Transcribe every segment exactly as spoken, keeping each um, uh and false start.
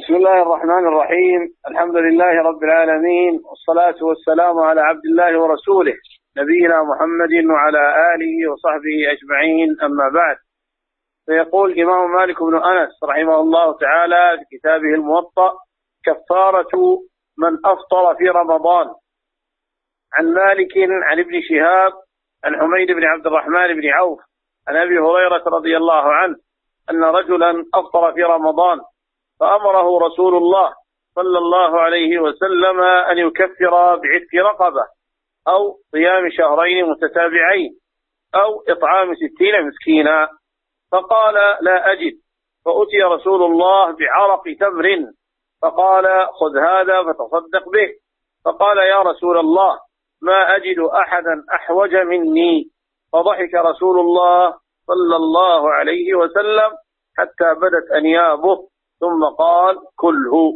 بسم الله الرحمن الرحيم. الحمد لله رب العالمين، والصلاة والسلام على عبد الله ورسوله نبينا محمد وعلى آله وصحبه أجمعين، أما بعد. فيقول الإمام مالك بن أنس رحمه الله تعالى في كتابه الموطأ: كفارة من أفطر في رمضان. عن مالك عن ابن شهاب عن حميد بن عبد الرحمن بن عوف عن أبي هريرة رضي الله عنه أن رجلا أفطر في رمضان، فأمره رسول الله صلى الله عليه وسلم أن يكفر بعتق رقبة أو صيام شهرين متتابعين أو إطعام ستين مسكينا، فقال: لا أجد. فأتي رسول الله بعرق تمر فقال: خذ هذا فتصدق به. فقال: يا رسول الله، ما أجد أحدا أحوج مني. فضحك رسول الله صلى الله عليه وسلم حتى بدت أنيابه، ثم قال: كله.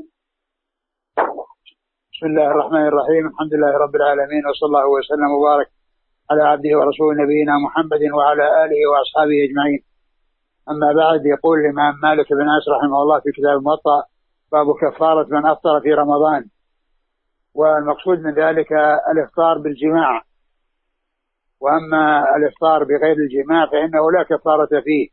بسم الله الرحمن الرحيم. الحمد لله رب العالمين، وصلى الله وسلم وبارك على عبده ورسوله نبينا محمد وعلى آله وأصحابه أجمعين، أما بعد. يقول الإمام مالك بن أنس رحمه الله في كتاب الموطأ: باب كفارة من أفطر في رمضان. والمقصود من ذلك الإفطار بالجماع، وأما الإفطار بغير الجماع فإنه لا كفارة فيه،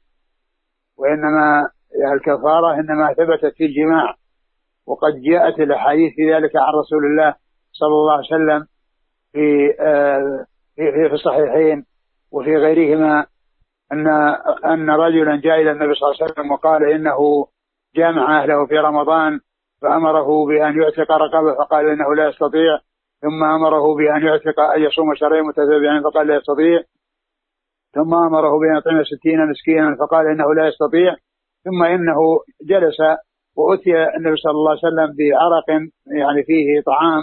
وإنما الكفارة إنما ثبتت في الجماع، وقد جاءت الأحاديث في ذلك عن رسول الله صلى الله عليه وسلم في في في الصحيحين وفي غيرهما أن أن رجلا جاء إلى النبي صلى الله عليه وسلم وقال إنه جامع أهله في رمضان، فأمره بأن يعتق رقبة فقال إنه لا يستطيع، ثم أمره بأن يعتق أن يصوم شهرين متتابعين فقال لا يستطيع، ثم أمره بأن يطعم ستين مسكينا فقال إنه لا يستطيع، ثم إنه جلس وأتي النبي صلى الله عليه وسلم بعرق يعني فيه طعام،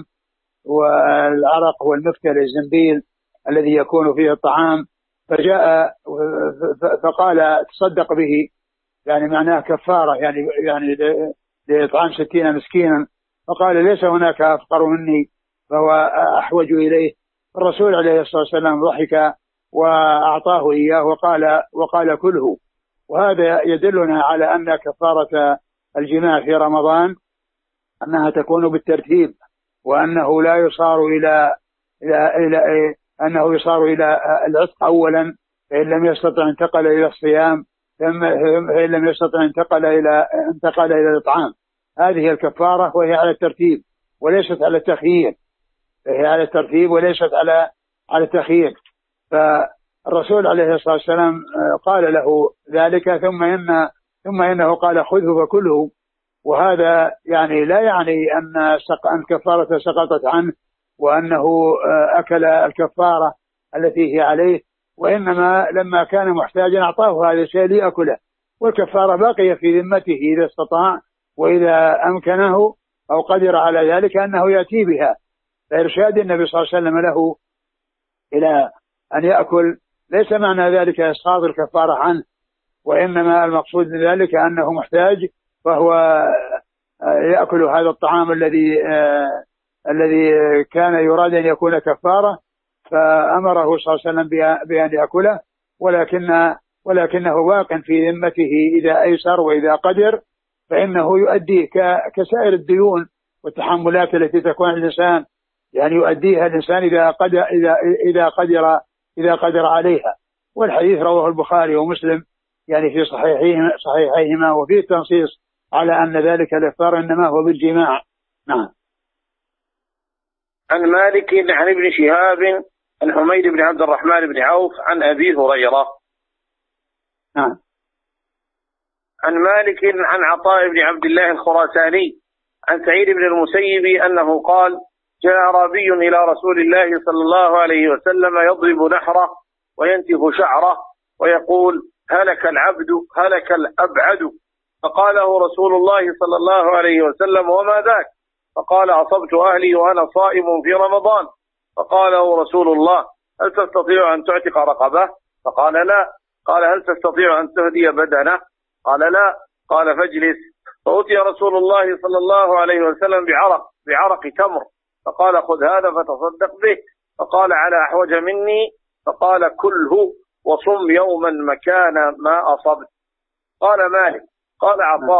والعرق هو المفتل الزنبيل الذي يكون فيه الطعام، فجاء فقال: تصدق به، يعني معناه كفارة، يعني يعني لإطعام ستين مسكينا. فقال: ليس هناك أفقر مني فهو أحوج إليه. الرسول عليه الصلاة والسلام ضحك وأعطاه إياه وقال وقال كله. وهذا يدلنا على أن كفارة الجماع في رمضان أنها تكون بالترتيب، وأنه لا يصار إلى إلى إلى أنه يصار إلى العتق أولا، فإن لم يستطع انتقل إلى الصيام، فإن لم يستطع انتقل إلى انتقل إلى الإطعام. هذه الكفارة، وهي على الترتيب وليست على التخيير، هي على الترتيب وليست على على التخيير. فالرسول عليه الصلاة والسلام قال له ذلك، ثم إن ثم إنه قال: خذه فكله. وهذا يعني لا يعني أن أن كفارة سقطت عنه وأنه أكل الكفارة التي هي عليه، وإنما لما كان محتاجا أعطاه هذا الشيء ليأكله، والكفارة باقية في ذمته إذا استطاع وإذا أمكنه أو قدر على ذلك أنه يأتي بها. فإرشاد النبي صلى الله عليه وسلم له إلى أن يأكل ليس معنى ذلك إسقاط الكفارة عنه، وإنما المقصود من ذلك أنه محتاج فهو يأكل هذا الطعام الذي آه الذي كان يراد أن يكون كفارة، فأمره صلى الله عليه وسلم بأن يأكله، ولكن ولكنه واق في ذمته إذا أيسر وإذا قدر، فإنه يؤدي كسائر الديون والتحملات التي تكون الإنسان يعني يؤديها الإنسان إذا قدر إذا إذا قدر إذا قدر عليها. والحديث رواه البخاري ومسلم يعني في صحيحيهما صحيحيهما وفيه التنصيص على أن ذلك الإفطار إنما هو بالجماع. نعم. عن مالك عن ابن شهاب عن حميد بن عبد الرحمن بن عوف عن أبي هريرة. نعم. عن مالك عن عطاء بن عبد الله الخراساني عن سعيد بن المسيب أنه قال: جاء أعرابي إلى رسول الله صلى الله عليه وسلم يضرب نحره وينتف شعره ويقول: هلك العبد هلك الأبعد. فقاله رسول الله صلى الله عليه وسلم: وما ذاك؟ فقال: أصبت أهلي وأنا صائم في رمضان. فقاله رسول الله: هل تستطيع أن تعتق رقبة؟ فقال: لا. قال: هل تستطيع أن تهدي بدنه؟ قال: لا. قال: فاجلس. فأتي رسول الله صلى الله عليه وسلم بعرق بعرق تمر فقال: خذ هذا فتصدق به. فقال: على أحوج مني. فقال: كله وصم يوما مكان ما أصبت. قال مالك: قال عطاء: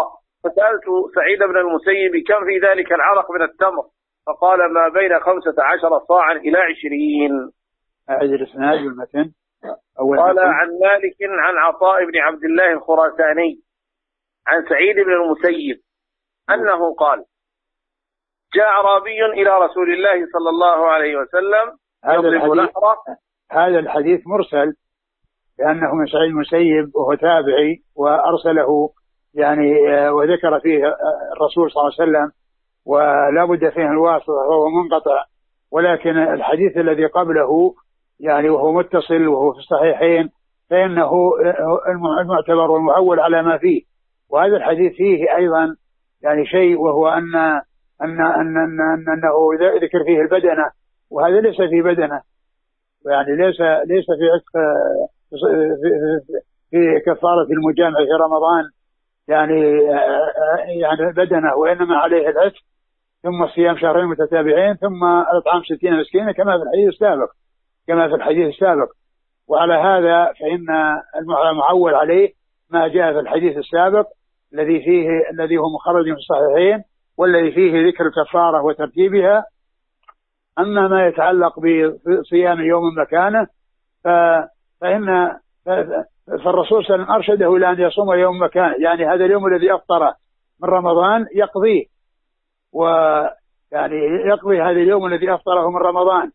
فسألت سعيد بن المسيب كم في ذلك العرق من التمر، فقال ما بين خمسة عشر صاعا إلى عشرين. أعد الإسناد والمتن. قال عن مالك عن عطاء بن عبد الله الخراساني عن سعيد بن المسيب أنه قال جاء أعرابي إلى رسول الله صلى الله عليه وسلم يضرب نحره. هذا الحديث مرسل لأنه من سعيد المسيب وهو تابعي وأرسله يعني وذكر فيه الرسول صلى الله عليه وسلم ولا بد فيه الواسطة وهو منقطع، ولكن الحديث الذي قبله يعني وهو متصل وهو في الصحيحين فإنه المعتبر والمعول على ما فيه. وهذا الحديث فيه أيضا يعني شيء، وهو أن أن أن أن أنه ذكر فيه البدنة، وهذا ليس في بدنة، يعني ليس ليس في عتق في, في كفارة المجامع في رمضان يعني يعني بدنة، وإنما عليه العتق ثم صيام شهرين متتابعين ثم إطعام ستين مسكينا كما في الحديث السابق كما في الحديث السابق. وعلى هذا فإن المعول عليه ما جاء في الحديث السابق الذي فيه الذي هو مخرج في الصحيحين والذي فيه ذكر الكفارة وترتيبها. أما ما يتعلق بصيام يوم مكانه فإن فالرسول صلى الله عليه وسلم أرشده إلى أن يصوم يوم مكانه، يعني هذا اليوم الذي أفطر من رمضان يقضيه، ويعني يقضي هذا اليوم الذي أفطره من رمضان،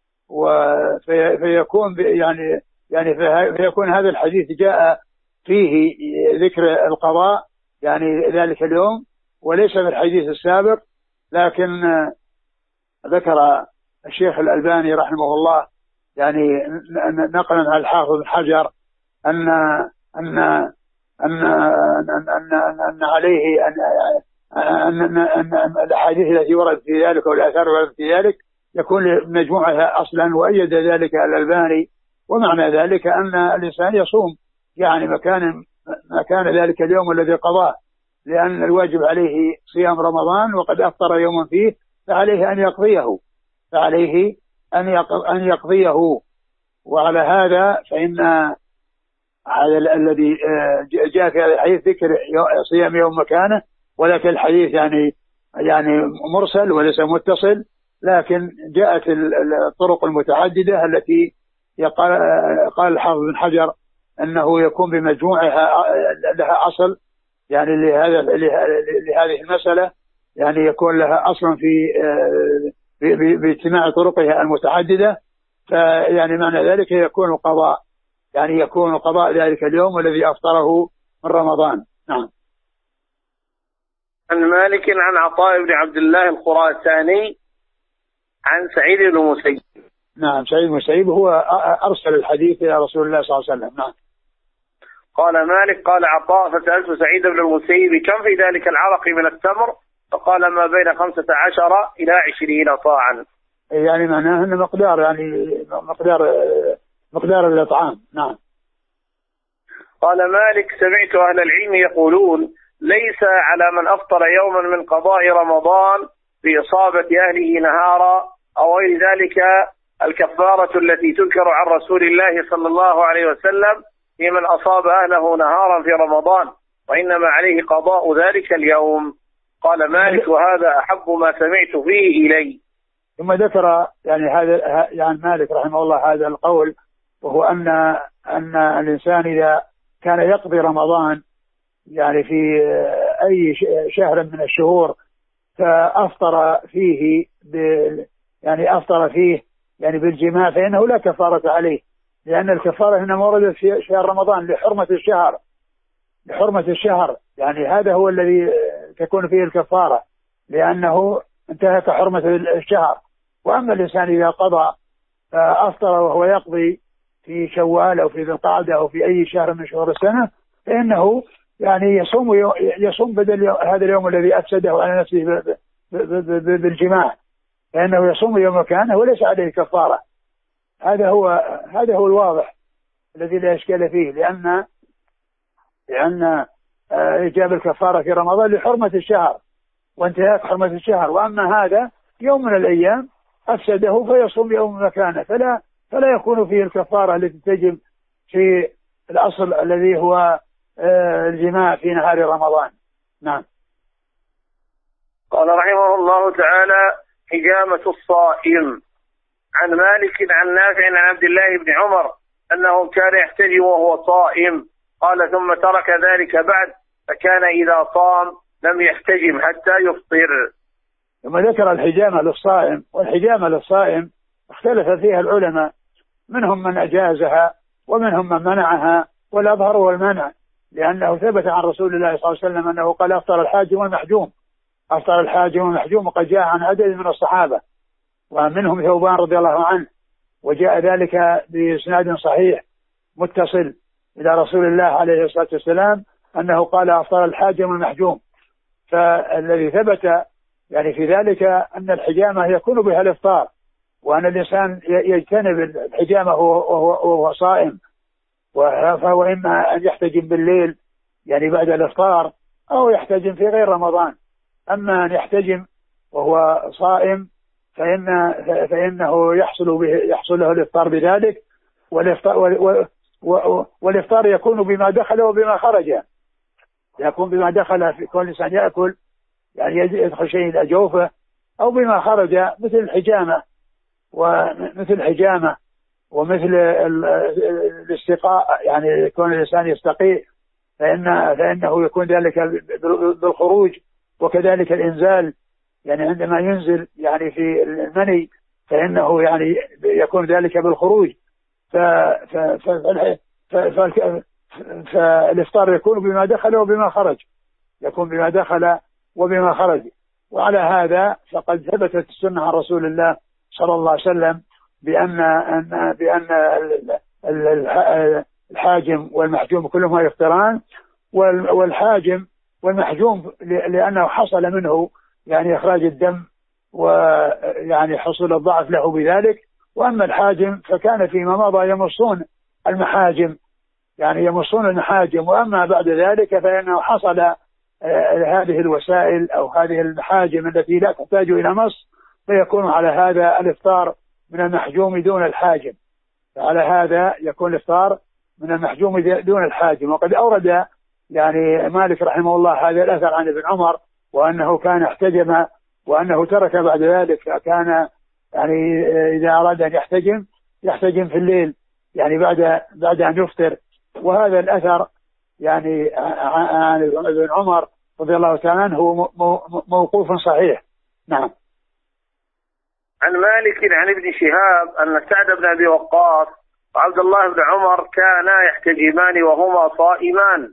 وفيكون يعني يعني فيكون هذا الحديث جاء فيه ذكر القضاء يعني ذلك اليوم وليس في الحديث السابق. لكن ذكر الشيخ الألباني رحمه الله يعني نقلا عن الحافظ بن حجر أن أن أن أن أن عليه أن أن أن الأحاديث التي وردت في ذلك والآثار وردت في ذلك يكون مجموعها أصلا، وأيد ذلك الألباني. ومعنى ذلك أن الإنسان يصوم يعني مكان مكان ذلك اليوم الذي قضاه، لأن الواجب عليه صيام رمضان وقد أفطر يوما فيه، فعليه أن يقضيه فعليه أن يقضيه. وعلى هذا فإن هذا الذي جاء في هذا الحديث ذكر صيام يوم مكانه، ولكن الحديث يعني يعني مرسل وليس متصل، لكن جاءت الطرق المتعددة التي قال الحافظ بن حجر أنه يكون بمجموعها لها أصل يعني لهذا لهذه المسألة، يعني يكون لها أصلا في باجتماع طرقها المتعددة. فيعني معنى ذلك يكون قضاء يعني يكون قضاء ذلك اليوم الذي أفطره من رمضان. نعم. عن مالك عن عطاء بن عبد الله الخراساني عن سعيد بن المسيب. نعم سعيد بن المسيب هو أرسل الحديث إلى رسول الله صلى الله عليه وسلم. نعم. قال مالك قال عطاء فسألت سعيد بن المسيب كم في ذلك العرق من التمر، فقال ما بين خمسة عشر إلى عشرين صاعا. يعني معناه أن مقدار يعني مقدار مقدار الإطعام. نعم. قال مالك سمعت أهل العلم يقولون ليس على من أفطر يوما من قضاء رمضان بإصابة أهله نهارا أو غير ذلك الكفارة التي تذكر عن رسول الله صلى الله عليه وسلم في من أصاب أهله نهارا في رمضان، وإنما عليه قضاء ذلك اليوم. قال مالك وهذا أحب ما سمعت فيه إلي. ثم ذكر يعني هذا يعني مالك رحمه الله هذا القول، وهو أن أن الإنسان إذا كان يقضي رمضان يعني في أي شهر من الشهور فأفطر فيه يعني أفطر فيه يعني بالجماع فإنه لا كفارة عليه، لأن الكفارة هنا موردة في شهر رمضان لحرمة الشهر لحرمة الشهر يعني هذا هو الذي تكون فيه الكفارة، لأنه انتهك حرمة الشهر. وأما الإنسان إذا قضى فأفطر وهو يقضي في شوال أو في ذي القعدة أو في أي شهر من شهور السنة فإنه يعني يصوم يصوم بدل هذا اليوم الذي أفسده على نفسه بالجماع، فإنه يصوم يوم مكانه وليس عليه كفارة. هذا هو هذا هو الواضح الذي لا إشكال فيه، لأن لأن إيجاب الكفارة في رمضان لحرمة الشهر وانتهاك حرمة الشهر، وأما هذا يوم من الأيام أفسده فيصوم يوم مكانه، فلا فلا يكون فيه الكفارة التي تجب في الأصل الذي هو الجماع في نهار رمضان. نعم. قال رحمه الله تعالى: حجامة الصائم. عن مالك عن نافع عن عبد الله بن عمر أنه كان يحتجم وهو صائم، قال: ثم ترك ذلك بعد، فكان إذا صام لم يحتجم حتى يفطر. ثم ذكر الحجامة للصائم، والحجامة للصائم اختلف فيها العلماء، منهم من أجازها ومنهم من منعها، والأظهر هو المنع، لأنه ثبت عن رسول الله صلى الله عليه وسلم أنه قال: أفطر الحاجم والمحجوم، أفطر الحاجم والمحجوم، وقد جاء عن عدد من الصحابة ومنهم ثوبان رضي الله عنه، وجاء ذلك بإسناد صحيح متصل إلى رسول الله عليه الصلاة والسلام أنه قال: أفطر الحاجم والمحجوم. فالذي ثبت يعني في ذلك أن الحجامة يكون بها الإفطار، وأن الإنسان يجتنب الحجامة وهو صائم، فهو إما أن يحتجم بالليل يعني بعد الإفطار، أو يحتجم في غير رمضان. أما أن يحتجم وهو صائم فإن فإنه يحصل به يحصل له الإفطار بذلك، والإفطار والإفطار يكون بما دخل وبما خرج، يكون بما دخل في كل إنسان يأكل يعني يدخل شيء إلى جوفه، أو بما خرج مثل الحجامة ومثل الحجامة ومثل الاستقاء، يعني يكون الإنسان يستقيء فإن فإنه يكون ذلك بالخروج، وكذلك الإنزال يعني عندما ينزل يعني في المني فإنه يعني يكون ذلك بالخروج. فالإفطار يكون بما دخل وبما خرج، يكون بما دخل وبما خرج. وعلى هذا فقد ثبتت السنة عن رسول الله صلى الله عليه وسلم بأن أن بأن الحاجم والمحجوم كلهما يفطران، والحاجم والمحجوم لأنه حصل منه يعني إخراج الدم ويعني حصول الضعف له بذلك، وأما الحاجم فكان فيما مضى يمصون المحاجم، يعني يمصون المحاجم، وأما بعد ذلك فإنه حصل هذه الوسائل أو هذه المحاجم التي لا تحتاج إلى مص، فيكون على هذا الإفطار من المحجوم دون الحاجم، فعلى هذا يكون الإفطار من المحجوم دون الحاجم. وقد أورد يعني مالك رحمه الله هذا الأثر عن ابن عمر، وأنه كان احتجم وأنه ترك بعد ذلك، فكان يعني إذا أراد أن يحتجم يحتجم في الليل يعني بعد بعد أن يفطر. وهذا الأثر يعني عن ابن عمر رضي الله تعالى عنه هو موقوف صحيح. نعم. عن مالك عن ابن شهاب أن سعد بن أبي وقاص وعبد الله بن عمر كانا يحتجمان وهما صائمان.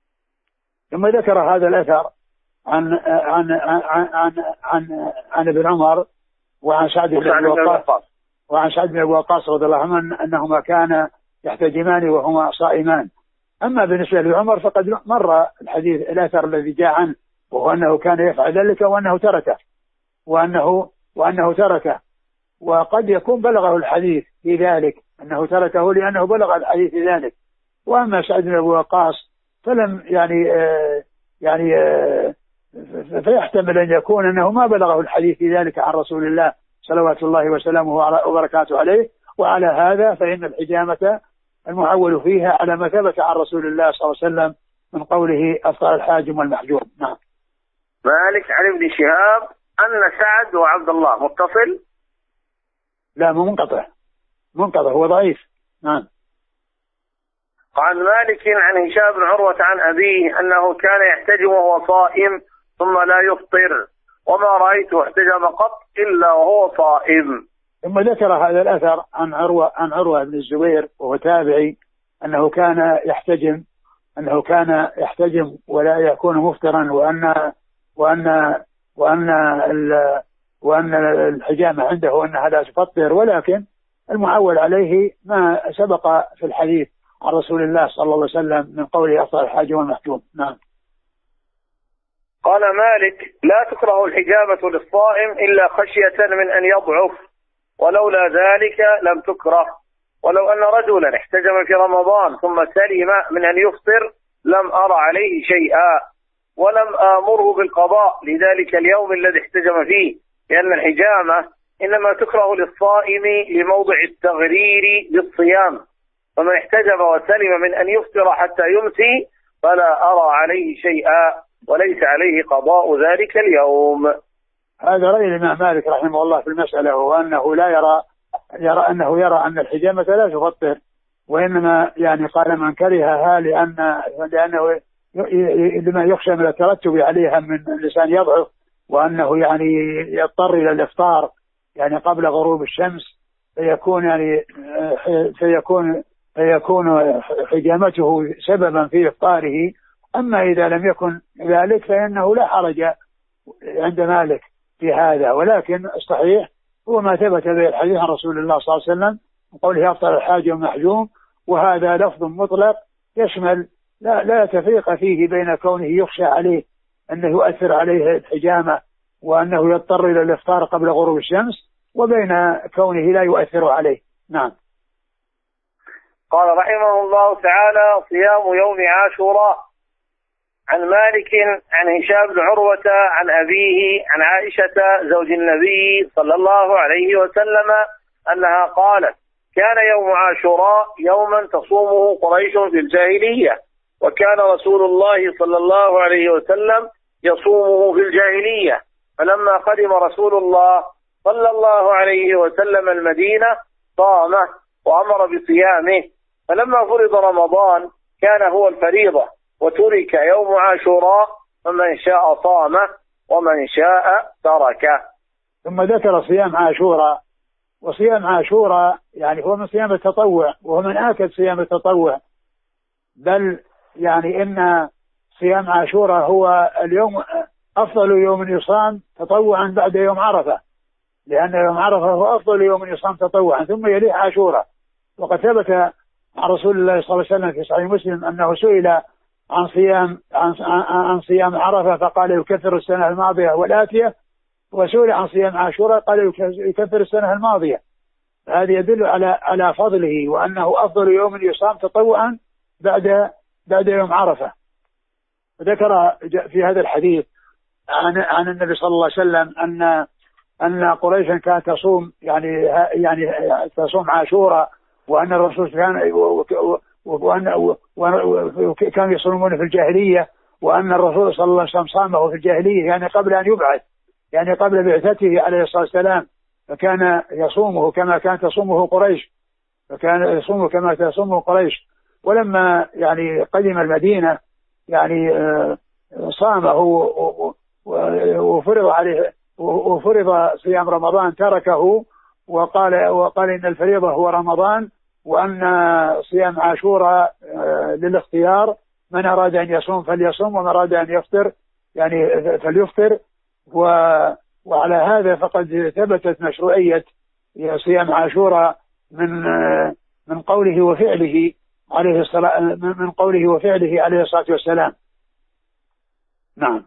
ثم ذكر هذا الأثر عن عن عن عن عن, عن ابن عمر وعن سعد بن أبي وقاص وعن سعد بن أبي وقاص رضي الله عنه أنهما كانا يحتجمان وهما صائمان. أما بالنسبة لعمر فقد مر الحديث الأثر الذي جاء عنه، وهو أنه كان يفعل ذلك وأنه تركه وأنه وأنه تركه وقد يكون بلغه الحديث في ذلك أنه تركه لأنه بلغ الحديث في ذلك. وأما سعد بن أبي وقاص فلم يعني آه يعني آه فيحتمل أن يكون أنه ما بلغه الحديث في ذلك عن رسول الله صلوات الله وسلامه وبركاته عليه. وعلى هذا فإن الحجامة المعول فيها على ما ثبت عن رسول الله صلى الله عليه وسلم من قوله: أفطر الحاجم والمحجوم. نعم. مالك عن ابن شهاب أن سعد وعبد الله متصل؟ لا، مو منقطع، منقطع هو ضعيف. نعم. عن مالك عن هشام بن عروة عن أبيه أنه كان يحتجم وهو صائم ثم لا يفطر، وما رأيته احتجم قط إلا وهو صائم. ثم ذكر هذا الأثر عن عروة عن عروة بن الزبير وهو تابعي أنه كان يحتجم أنه كان يحتجم ولا يكون مفطرا، وأن وأن وأن وأن الحجامة عنده أنها لا تفطر، ولكن المعول عليه ما سبق في الحديث عن رسول الله صلى الله عليه وسلم من قوله: أفطر الحاجم والمحجوم. نعم. قال مالك: لا تكره الحجامة للصائم إلا خشية من أن يضعف، ولولا ذلك لم تكره. ولو أن رجلا احتجم في رمضان ثم سلم من أن يفطر لم أرى عليه شيئا، ولم آمره بالقضاء لذلك اليوم الذي احتجم فيه، لأن الحجامة إنما تكره للصائم لموضع التغرير بالصيام، فمن احتجم وسلم من أن يفطر حتى يمسي فلا أرى عليه شيئا، وليس عليه قضاء ذلك اليوم. هذا رأي الإمام مالك رحمه الله في المسألة، وأنه لا يرى يرى أنه يرى أن الحجامة لا تفطر، وإنما يعني قال من كرهها لأن لأنه لما يخشى من الترتب عليها من الإنسان يضعف، وأنه يعني يضطر إلى الإفطار يعني قبل غروب الشمس، فيكون يعني فيكون فيكون حجامته سببا في إفطاره. أما إذا لم يكن ذلك فإنه لا حرج عند مالك في هذا، ولكن الصحيح هو ما ثبت به الحديث عن رسول الله صلى الله عليه وسلم قوله أفطر الحاج ومحجوم، وهذا لفظ مطلق يشمل لا لا تفريق فيه بين كونه يخشى عليه أنه يؤثر عليه الحجامة وأنه يضطر إلى الإفطار قبل غروب الشمس، وبين كونه لا يؤثر عليه. نعم. قال رحمه الله تعالى: صيام يوم عاشوراء. عن مالك عن هشام بن عروة عن أبيه عن عائشة زوج النبي صلى الله عليه وسلم أنها قالت: كان يوم عاشوراء يوما تصومه قريش في الجاهلية، وكان رسول الله صلى الله عليه وسلم يصومه في الجاهلية، فلما قدم رسول الله صلى الله عليه وسلم المدينة صامه وأمر بصيامه، فلما فرض رمضان كان هو الفريضة، وترك يوم عاشوراء، فمن شاء صامه ومن شاء تركه. ثم ذكر صيام عاشوراء، وصيام عاشوراء يعني هو من صيام التطوع، وهو من آكد صيام التطوع، بل يعني إن صيام عاشوراء هو اليوم أفضل يوم يصام تطوعا بعد يوم عرفة، لأن يوم عرفة هو أفضل يوم يصام تطوعا، ثم يليه عاشوراء. وقد ثبت عن رسول الله صلى الله عليه وسلم في صحيح مسلم أنه سئل عن صيام عن, عن صيام عرفة فقال يكفر السنة الماضية والآتية، وسئل عن صيام عاشوراء قال يكفر السنة الماضية. هذا يدل على على فضله، وأنه أفضل يوم يصام تطوعا بعد بعد يوم عرفة. ذكر في هذا الحديث عن عن النبي صلى الله عليه وسلم أن أن قريشا كانت تصوم يعني يعني تصوم عاشوراء، وأن الرسول كان وأن كانوا يصومون في الجاهلية، وأن الرسول صلى الله عليه وسلم صامه في الجاهلية يعني قبل أن يبعث، يعني قبل بعثته عليه الصلاة والسلام، فكان يصومه كما كانت تصومه قريش، فكان يصومه كما تصومه قريش. ولما يعني قدم المدينة يعني صامه وفرض عليه وفرض صيام رمضان تركه، وقال وقال إن الفريضة هو رمضان، وأن صيام عاشوراء للاختيار، من أراد أن يصوم فليصوم ومن أراد أن يفطر يعني فليفطر. وعلى هذا فقد ثبتت مشروعية صيام عاشوراء من من قوله وفعله عليه الصلاة من قوله وفعله عليه الصلاة والسلام. نعم.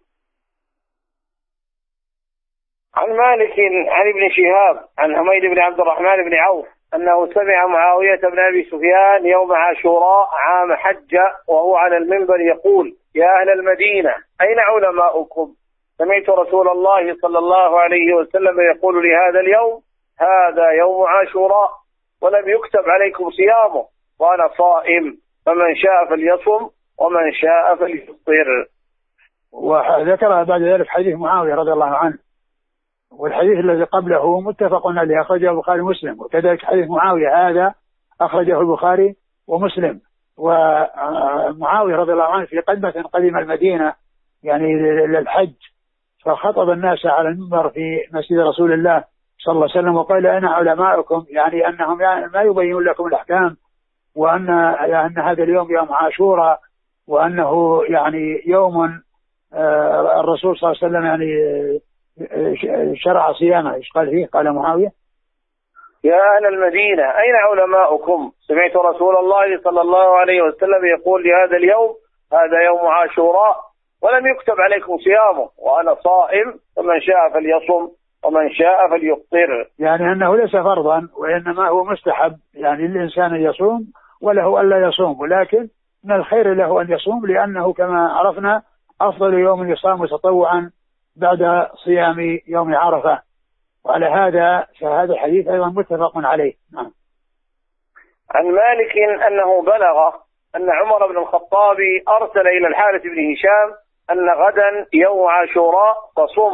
عن مالك عن ابن شهاب عن حميد بن عبد الرحمن بن عوف أنه سمع معاوية بن أبي سفيان يوم عاشوراء عام حج وهو على المنبر يقول: يا أهل المدينة أين علماؤكم؟ سمعت رسول الله صلى الله عليه وسلم يقول لهذا اليوم: هذا يوم عاشوراء، ولم يكتب عليكم صيامه، وأنا صائم، فمن شاء فليصم ومن شاء فليفطر. وذكر بعد ذلك حديث معاوية رضي الله عنه، والحديث الذي قبله متفق عليه أخرجه البخاري ومسلم، وكذلك حديث معاوية هذا أخرجه البخاري ومسلم. ومعاوية رضي الله عنه في قدمة قدم المدينة يعني للحج، فخطب الناس على المنبر في مسجد رسول الله صلى الله عليه وسلم وقال: أنا علماؤكم، يعني أنهم ما يبينون لكم الأحكام، وأن أن هذا اليوم يوم عاشوراء، وأنه يعني يوم الرسول صلى الله عليه وسلم يعني شرع صيامه. ايش قال فيه؟ قال معاوية: يا أهل المدينة أين علماؤكم؟ سمعت رسول الله صلى الله عليه وسلم يقول لهذا اليوم: هذا يوم عاشوراء، ولم يكتب عليكم صيامه، وأنا صائم، فمن شاء فليصم ومن شاء فليفطر. يعني أنه ليس فرضا، وإنما هو مستحب، يعني للإنسان أن يصوم وله ألا يصوم، ولكن من الخير له أن يصوم، لأنه كما عرفنا أفضل يوم يصام تطوعا بعد صيام يوم عرفة. وعلى هذا فهذا الحديث أيضا متفق عليه. نعم. عن مالك أنه بلغ أن عمر بن الخطاب أرسل إلى الحارث بن هشام أن غدا يوم عاشوراء فصم،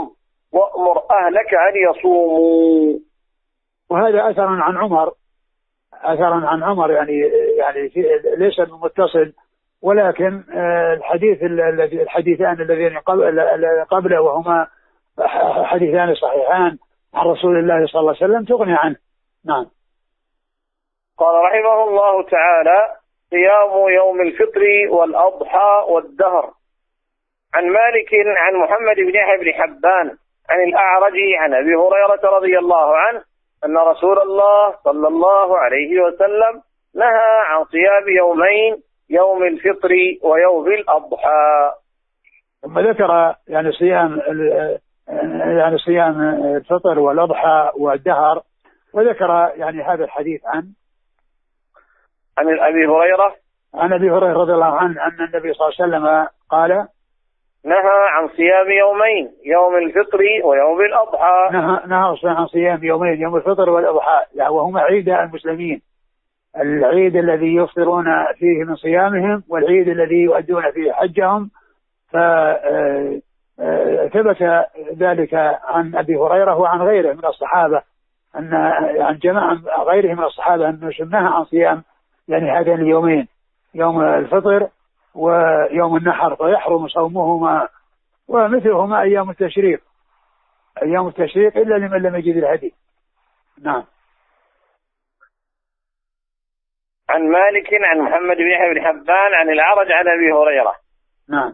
وأمر أهلك أن يصوموا. وهذا أثر عن عمر، أثر عن عمر يعني يعني ليس متصل، ولكن الحديث الذي الحديثان اللذين قبله وهما حديثان صحيحان عن رسول الله صلى الله عليه وسلم تغني عنه. نعم. قال رحمه الله تعالى: صيام يوم الفطر والأضحى والدهر. عن مالك عن محمد بن يحيى بن حبان عن الأعرج عن أبي هريرة رضي الله عنه أن رسول الله صلى الله عليه وسلم نهى عن صيام يومين، يوم الفطر ويوم الأضحى. ثم ذكر يعني صيام يعني صيام الفطر والأضحى والدهر، وذكر يعني هذا الحديث عن عن أبي هريرة عن أبي هريرة رضي الله عنه أن النبي صلى الله عليه وسلم قال: نهى عن صيام يومين، يوم الفطر ويوم الأضحى. نهى نهى عن صيام يومين، يوم الفطر والأضحى، يعني وهما عيد المسلمين، العيد الذي يفطرون فيه من صيامهم والعيد الذي يؤدون فيه حجهم. فثبت ذلك عن أبي هريرة وعن غيره من الصحابة أن عن جماعة غيره من الصحابة أنه نهى عن صيام يعني هذين اليومين، يوم الفطر ويوم النحر، فيحرم صومهما ومثلهما أيام التشريق، أيام التشريق إلا لمن لم يجد الهدي. نعم. عن مالك عن محمد بن يحيى بن حبان عن الأعرج عن أبي هريرة. نعم.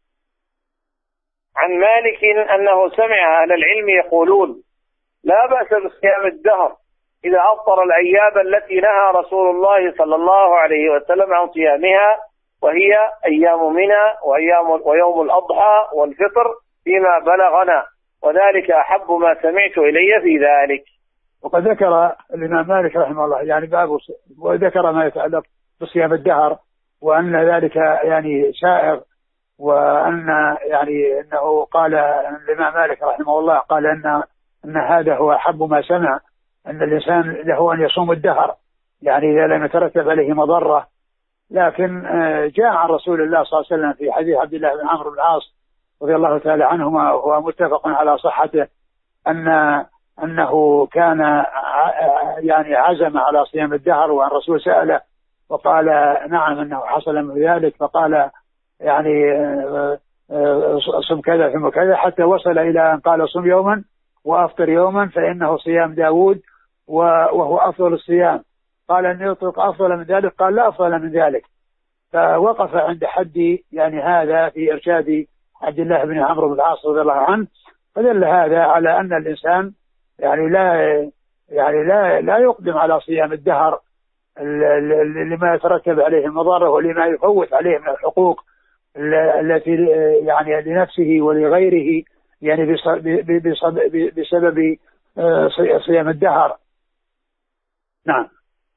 عن مالك أنه سمع أهل العلم يقولون: لا بأس بصيام الدهر إذا أفطر الأيام التي نهى رسول الله صلى الله عليه وسلم عن صيامها، وهي أيام منى وأيام ويوم الأضحى والفطر فيما بلغنا، وذلك أحب ما سمعت إلي في ذلك. وقد ذكر الإمام مالك رحمه الله يعني باب، وذكر ما يتعلق بصيام الدهر وأن ذلك يعني سائغ، وأن يعني أنه قال الإمام مالك رحمه الله قال أن أن هذا هو أحب ما سمع، أن الإنسان له أن يصوم الدهر يعني إذا لم يترتب عليه مضرة. لكن جاء عن رسول الله صلى الله عليه وسلم في حديث عبد الله بن عمرو بن العاص رضي الله تعالى عنهما وهو متفق على صحته أن أنه كان يعني عزم على صيام الدهر، وأن الرسول سأله وقال نعم أنه حصل من ذلك، فقال يعني صم كذا ثم كذا، حتى وصل إلى أن قال صم يوما وأفطر يوما فإنه صيام داود وهو أفضل الصيام. قال أن يطلق أفضل من ذلك، قال لا أفضل من ذلك. فوقف عند حد يعني هذا في إرشاد عبد الله بن عمرو بن العاص رضي الله عنه، فدل هذا على أن الإنسان يعني لا يعني لا لا يقدم على صيام الدهر لما يترتب عليه المضرة ولما يفوت عليه من الحقوق التي يعني لنفسه ولغيره يعني بسبب صيام الدهر. نعم.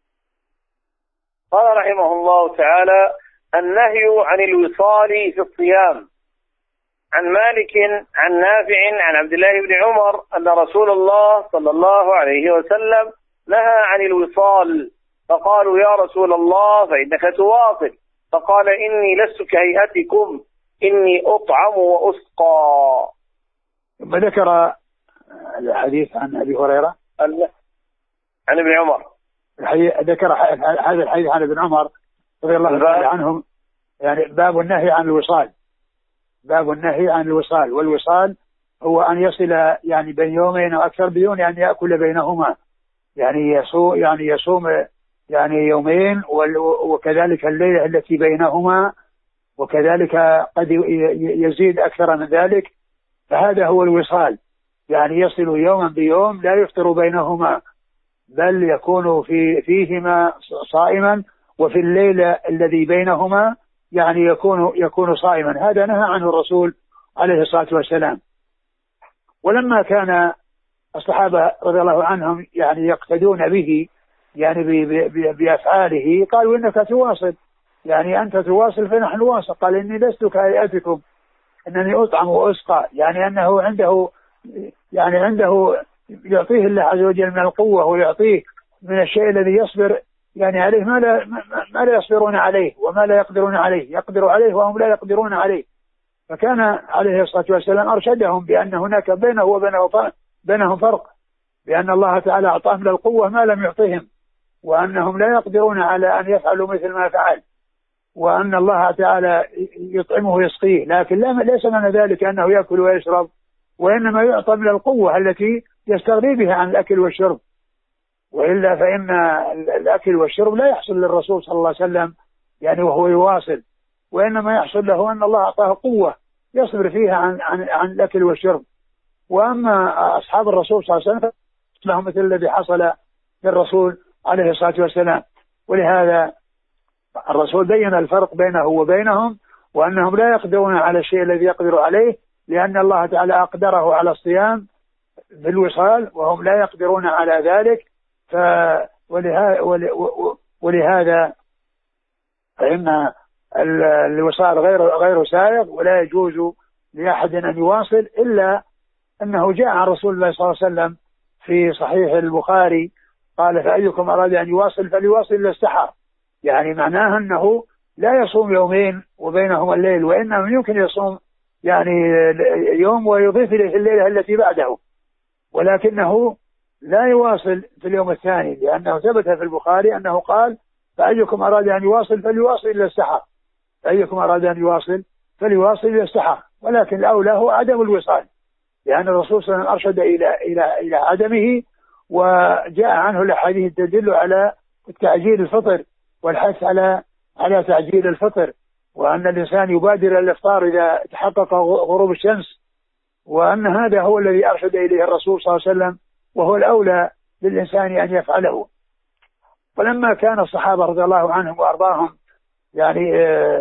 قال رحمه الله تعالى: النهي عن الوصال في الصيام. عن مالك عن نافع عن عبد الله بن عمر أن رسول الله صلى الله عليه وسلم نهى عن الوصال، فقالوا: يا رسول الله فإنك تواصل، فقال: إني لست كهيئتكم، إني أطعم وأسقى. ثم ذكر الحديث عن أبي هريرة عن ابن عمر، ذكر هذا الحديث عن ابن عمر رضي الله تعالى عنهم، يعني باب النهي عن الوصال، باب النهي عن الوصال. والوصال هو أن يصل يعني بين يومين أو أكثر بدون أن يأكل بينهما، يعني يصوم يعني يصوم يعني يومين وكذلك الليلة التي بينهما، وكذلك قد يزيد أكثر من ذلك، فهذا هو الوصال، يعني يصل يوما بيوم لا يفطر بينهما، بل يكون في فيهما صائما، وفي الليلة الذي بينهما يعني يكون يكون صائما. هذا نهى عنه الرسول عليه الصلاة والسلام. ولما كان الصحابة رضي الله عنهم يعني يقتدون به يعني بأفعاله، قالوا إنك تواصل، يعني أنت تواصل فنحن نواصل. قال: إني لست كهيئتكم، إنني أطعم وأسقى، يعني أنه عنده يعني عنده يعطيه الله عز وجل من القوة ويعطيه من الشيء الذي يصبر يعني عليه ما لا ما لا يصبرون عليه وما لا يقدرون عليه، يقدر عليه وهم لا يقدرون عليه. فكان عليه الصلاة والسلام أرشدهم بأن هناك بينه وبينه بينهم فرق، بأن الله تعالى أعطاهم من القوة ما لم يعطهم، وأنهم لا يقدرون على أن يفعلوا مثل ما فعل، وأن الله تعالى يطعمه ويسقيه، لكن ليس معنى ذلك أنه يأكل ويشرب، وإنما يعطى من القوة التي يستغني بها عن الأكل والشرب. وإلا فإن الأكل والشرب لا يحصل للرسول صلى الله عليه وسلم يعني وهو يواصل، وإنما يحصل له أن الله أعطاه قوة يصبر فيها عن, عن, عن الأكل والشرب. وأما أصحاب الرسول صلى الله عليه وسلم لهم مثل الذي حصل للرسول عليه الصلاة والسلام. ولهذا الرسول بين الفرق بينه وبينهم، وأنهم لا يقدرون على الشيء الذي يقدر عليه، لأن الله تعالى أقدره على الصيام بالوصال وهم لا يقدرون على ذلك. ف ولهذا, ولهذا فإن الوصال غير غير سائغ، ولا يجوز لأحد أن يواصل، إلا أنه جاء عن رسول الله صلى الله عليه وسلم في صحيح البخاري قال: فأيكم أراد أن يواصل فليواصل إلى السحر، يعني معناه أنه لا يصوم يومين وبينهما الليل، وإنما يمكن يصوم يعني يوم ويضيف إليه الليلة التي بعده، ولكنه لا يواصل في اليوم الثاني، لأنه ثبت في البخاري أنه قال: فأيكم أراد أن يواصل فليواصل إلى السحر، فأيكم أراد أن يواصل فليواصل إلى السحر. ولكن الأولى هو عدم الوصال، لأن الرسول صلى الله عليه وسلم أرشد إلى إلى إلى عدمه، وجاء عنه الأحاديث تدل على تعجيل الفطر والحث على على تعجيل الفطر، وأن الإنسان يبادر الإفطار إذا تحقق غروب الشمس، وأن هذا هو الذي أرشد إليه الرسول صلى الله عليه وسلم، وهو الأولى للإنسان أن يفعله. ولما كان الصحابة رضي الله عنهم وأرضاهم يعني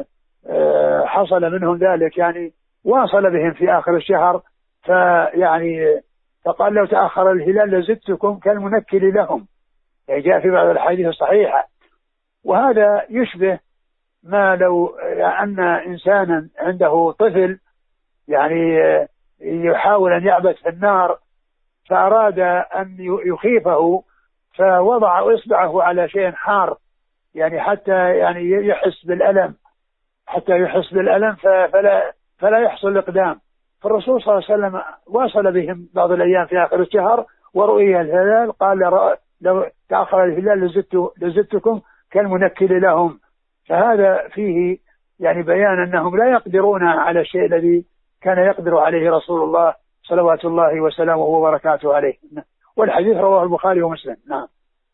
حصل منهم ذلك، يعني واصل بهم في آخر الشهر، فيعني فقال: لو تأخر الهلال لزدتكم كالمنكل لهم، يعني جاء في بعض الحديث الصحيحة. وهذا يشبه ما لو أن إنسانا عنده طفل يعني يحاول أن يعبث في النار، فأراد أن يخيفه فوضع إصبعه على شيء حار، يعني حتى يعني يحس بالألم حتى يحس بالألم فلا فلا يحصل الإقدام. فالرسول صلى الله عليه وسلم واصل بهم بعض الأيام في آخر الشهر ورؤي الهلال، قال: لو تأخر الهلال لزدت لزدتكم كالمنكل لهم. فهذا فيه يعني بيان أنهم لا يقدرون على الشيء الذي كان يقدر عليه رسول الله صلوات الله وسلامه وبركاته عليه. والحديث رواه البخاري ومسلم. نعم.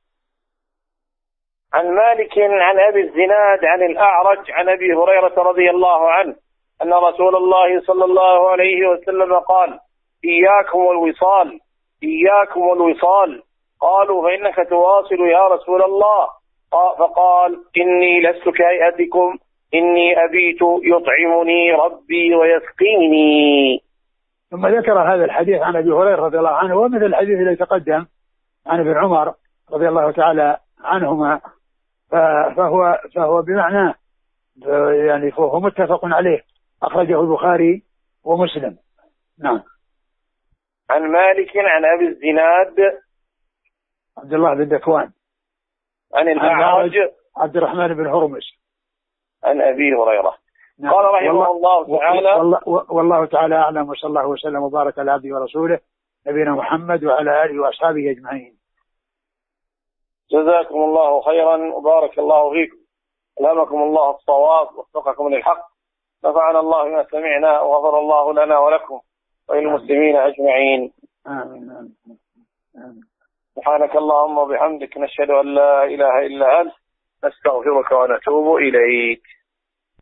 عن مالك عن أبي الزناد عن الأعرج عن أبي هريرة رضي الله عنه أن رسول الله صلى الله عليه وسلم قال: إياكم والوصال إياكم والوصال. قالوا: فإنك تواصل يا رسول الله. فقال: إني لست كهيئتكم، إني أبيت يطعمني ربي ويسقيني. ثم ذكر هذا الحديث عن أبي هريرة رضي الله عنه، ومثل الحديث الذي تقدم عن ابن عمر رضي الله تعالى عنهما، فهو فهو بمعناه، يعني فهو متفق عليه، أخرجه البخاري ومسلم. نعم. عن مالك عن أبي الزناد عبد الله بن ذكوان عن الأعرج عبد الرحمن بن هرمز عن أبي هريرة. نعم. قال رحمه الله تعالى: والله, والله تعالى أعلم، وصلى الله وسلم وبارك على عبده ورسوله نبينا محمد وعلى آله وأصحابه أجمعين. جزاكم الله خيرا وبارك الله فيكم، ألهمكم الله الصواب ووفقكم للحق، نفعنا الله بما سمعنا وغفر الله لنا ولكم وللمسلمين أجمعين. آمين. آمين. سبحانك اللهم وبحمدك، نشهد أن لا إله إلا أنت، نستغفرك ونتوب إليك.